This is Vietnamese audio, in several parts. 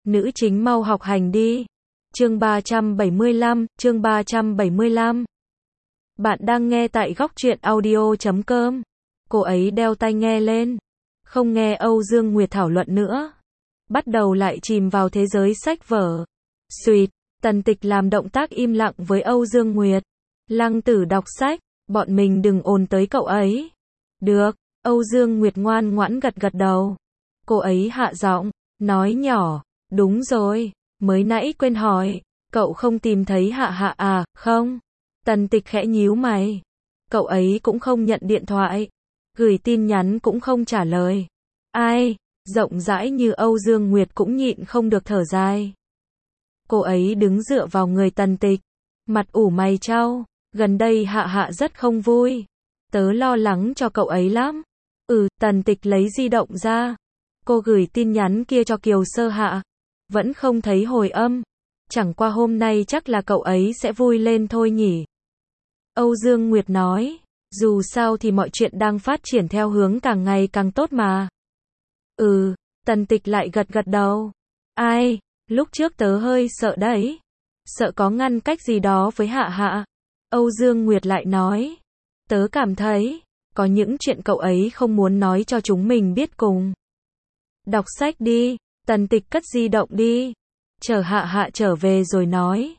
Nữ chính mau học hành đi. Chương 375. Bạn đang nghe tại góc truyện audio.com. Cô ấy đeo tai nghe lên, không nghe Âu Dương Nguyệt thảo luận nữa, bắt đầu lại chìm vào thế giới sách vở. Xuỵt, Tần Tịch làm động tác im lặng với Âu Dương Nguyệt. Lăng Tử đọc sách, bọn mình đừng ồn tới cậu ấy. Được, Âu Dương Nguyệt ngoan ngoãn gật gật đầu. Cô ấy hạ giọng, nói nhỏ, đúng rồi, mới nãy quên hỏi, cậu không tìm thấy Hạ Hạ à, không? Tần Tịch khẽ nhíu mày. Cậu ấy cũng không nhận điện thoại, gửi tin nhắn cũng không trả lời. Ai, rộng rãi như Âu Dương Nguyệt cũng nhịn không được thở dài. Cô ấy đứng dựa vào người Tần Tịch, mặt ủ mày chau, gần đây Hạ Hạ rất không vui. Tớ lo lắng cho cậu ấy lắm. Tần Tịch lấy di động ra. Cô gửi tin nhắn kia cho Kiều Sơ Hạ, vẫn không thấy hồi âm. Chẳng qua hôm nay chắc là cậu ấy sẽ vui lên thôi nhỉ. Âu Dương Nguyệt nói, dù sao thì mọi chuyện đang phát triển theo hướng càng ngày càng tốt mà. Tần Tịch lại gật gật đầu. Ai, lúc trước tớ hơi sợ đấy. Sợ có ngăn cách gì đó với Hạ Hạ. Âu Dương Nguyệt lại nói, tớ cảm thấy, có những chuyện cậu ấy không muốn nói cho chúng mình biết cùng. Đọc sách đi, Tần Tịch cất di động đi. Chờ Hạ Hạ trở về rồi nói.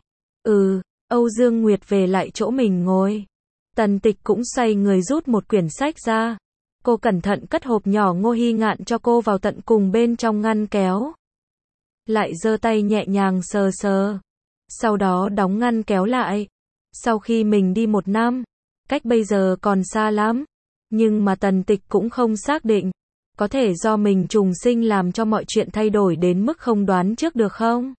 Âu Dương Nguyệt về lại chỗ mình ngồi. Tần Tịch cũng xoay người rút một quyển sách ra. Cô cẩn thận cất hộp nhỏ Ngô Hy Ngạn cho cô vào tận cùng bên trong ngăn kéo. Lại giơ tay nhẹ nhàng sờ sờ. Sau đó đóng ngăn kéo lại. Sau khi mình đi 1 năm, cách bây giờ còn xa lắm. Nhưng mà Tần Tịch cũng không xác định. Có thể do mình trùng sinh làm cho mọi chuyện thay đổi đến mức không đoán trước được không?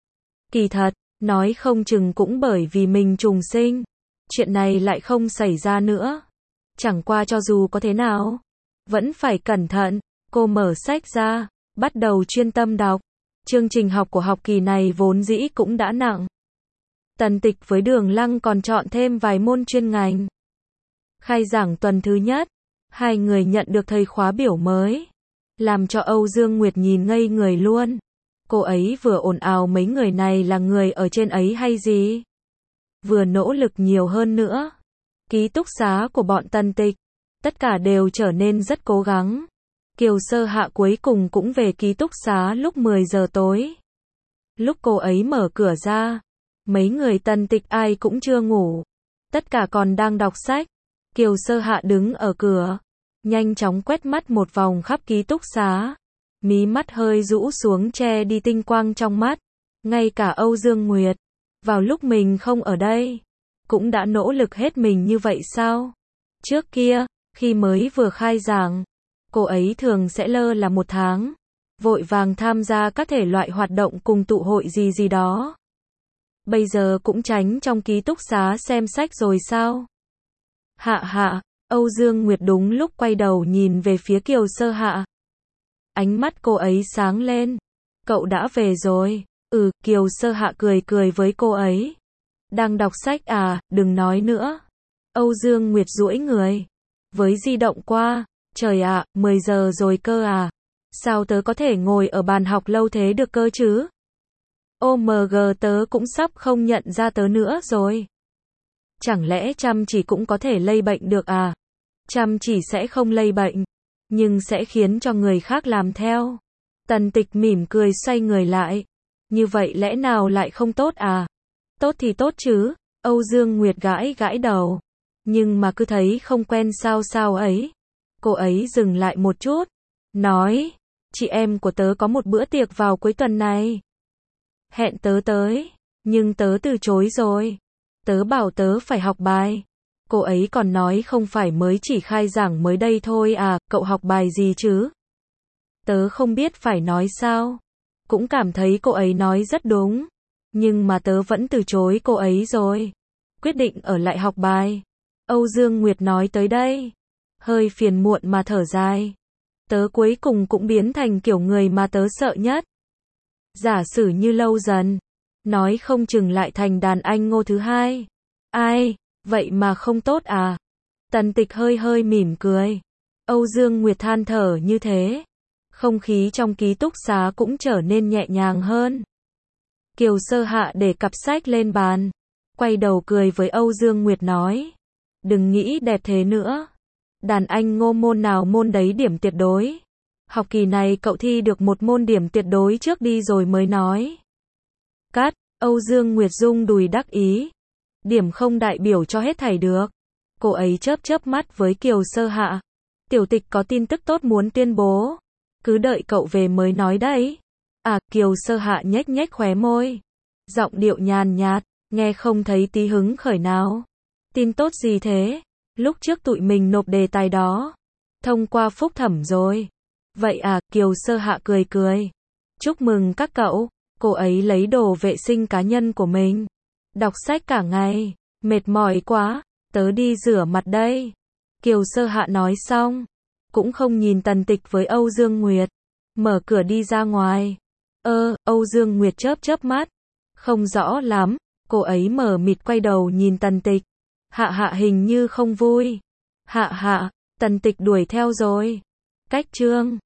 Kỳ thật, nói không chừng cũng bởi vì mình trùng sinh, chuyện này lại không xảy ra nữa. Chẳng qua cho dù có thế nào, vẫn phải cẩn thận. Cô mở sách ra, bắt đầu chuyên tâm đọc. Chương trình học của học kỳ này vốn dĩ cũng đã nặng. Tần Tịch với Đường Lăng còn chọn thêm vài môn chuyên ngành. Khai giảng tuần thứ nhất, hai người nhận được thầy khóa biểu mới, làm cho Âu Dương Nguyệt nhìn ngây người luôn. Cô ấy vừa ồn ào mấy người này là người ở trên ấy hay gì? Vừa nỗ lực nhiều hơn nữa. Ký túc xá của bọn Tần Tịch, tất cả đều trở nên rất cố gắng. Kiều Sơ Hạ cuối cùng cũng về ký túc xá lúc 10 giờ tối. Lúc cô ấy mở cửa ra, mấy người Tần Tịch ai cũng chưa ngủ. Tất cả còn đang đọc sách. Kiều Sơ Hạ đứng ở cửa, nhanh chóng quét mắt một vòng khắp ký túc xá. Mí mắt hơi rũ xuống che đi tinh quang trong mắt. Ngay cả Âu Dương Nguyệt, vào lúc mình không ở đây, cũng đã nỗ lực hết mình như vậy sao? Trước kia, khi mới vừa khai giảng, cô ấy thường sẽ lơ là 1 tháng, vội vàng tham gia các thể loại hoạt động cùng tụ hội gì đó. Bây giờ cũng tránh trong ký túc xá xem sách rồi sao? Hạ Hạ, Âu Dương Nguyệt đúng lúc quay đầu nhìn về phía Kiều Sơ Hạ. Ánh mắt cô ấy sáng lên. Cậu đã về rồi. Kiều Sơ Hạ cười cười với cô ấy. Đang đọc sách à, đừng nói nữa. Âu Dương Nguyệt duỗi người, với di động qua. Trời ạ, 10 giờ rồi cơ à. Sao tớ có thể ngồi ở bàn học lâu thế được cơ chứ? OMG, tớ cũng sắp không nhận ra tớ nữa rồi. Chẳng lẽ chăm chỉ cũng có thể lây bệnh được à? Chăm chỉ sẽ không lây bệnh, nhưng sẽ khiến cho người khác làm theo. Tần Tịch mỉm cười xoay người lại. Như vậy lẽ nào lại không tốt à? Tốt thì tốt chứ. Âu Dương Nguyệt gãi gãi đầu. Nhưng mà cứ thấy không quen sao ấy. Cô ấy dừng lại một chút, nói, chị em của tớ có một bữa tiệc vào cuối tuần này. Hẹn tớ tới, nhưng tớ từ chối rồi. Tớ bảo tớ phải học bài. Cô ấy còn nói không phải mới chỉ khai giảng mới đây thôi à, cậu học bài gì chứ? Tớ không biết phải nói sao. Cũng cảm thấy cô ấy nói rất đúng. Nhưng mà tớ vẫn từ chối cô ấy rồi. Quyết định ở lại học bài. Âu Dương Nguyệt nói tới đây, hơi phiền muộn mà thở dài. Tớ cuối cùng cũng biến thành kiểu người mà tớ sợ nhất. Giả sử như lâu dần, nói không chừng lại thành đàn anh Ngô thứ hai. Ai, vậy mà không tốt à? Tần Tịch hơi mỉm cười. Âu Dương Nguyệt than thở như thế. Không khí trong ký túc xá cũng trở nên nhẹ nhàng hơn. Kiều Sơ Hạ để cặp sách lên bàn, quay đầu cười với Âu Dương Nguyệt nói, đừng nghĩ đẹp thế nữa. Đàn anh Ngô môn nào môn đấy điểm tuyệt đối. Học kỳ này cậu thi được một môn điểm tuyệt đối trước đi rồi mới nói. Cắt, Âu Dương Nguyệt rung đùi đắc ý. Điểm không đại biểu cho hết thảy được. Cô ấy chớp chớp mắt với Kiều Sơ Hạ. Tiểu tịch có tin tức tốt muốn tuyên bố. Cứ đợi cậu về mới nói đấy. À, Kiều Sơ Hạ nhếch nhếch khóe môi. Giọng điệu nhàn nhạt, nghe không thấy tí hứng khởi nào. Tin tốt gì thế? Lúc trước tụi mình nộp đề tài đó. Thông qua phúc thẩm rồi. Vậy à, Kiều Sơ Hạ cười cười. Chúc mừng các cậu. Cô ấy lấy đồ vệ sinh cá nhân của mình. Đọc sách cả ngày. Mệt mỏi quá. Tớ đi rửa mặt đây. Kiều Sơ Hạ nói xong. Cũng không nhìn Tần Tịch với Âu Dương Nguyệt. Mở cửa đi ra ngoài. Âu Dương Nguyệt chớp chớp mắt. Không rõ lắm. Cô ấy mờ mịt quay đầu nhìn Tần Tịch. Hạ Hạ hình như không vui. Hạ Hạ, Tần Tịch đuổi theo rồi. Cách chương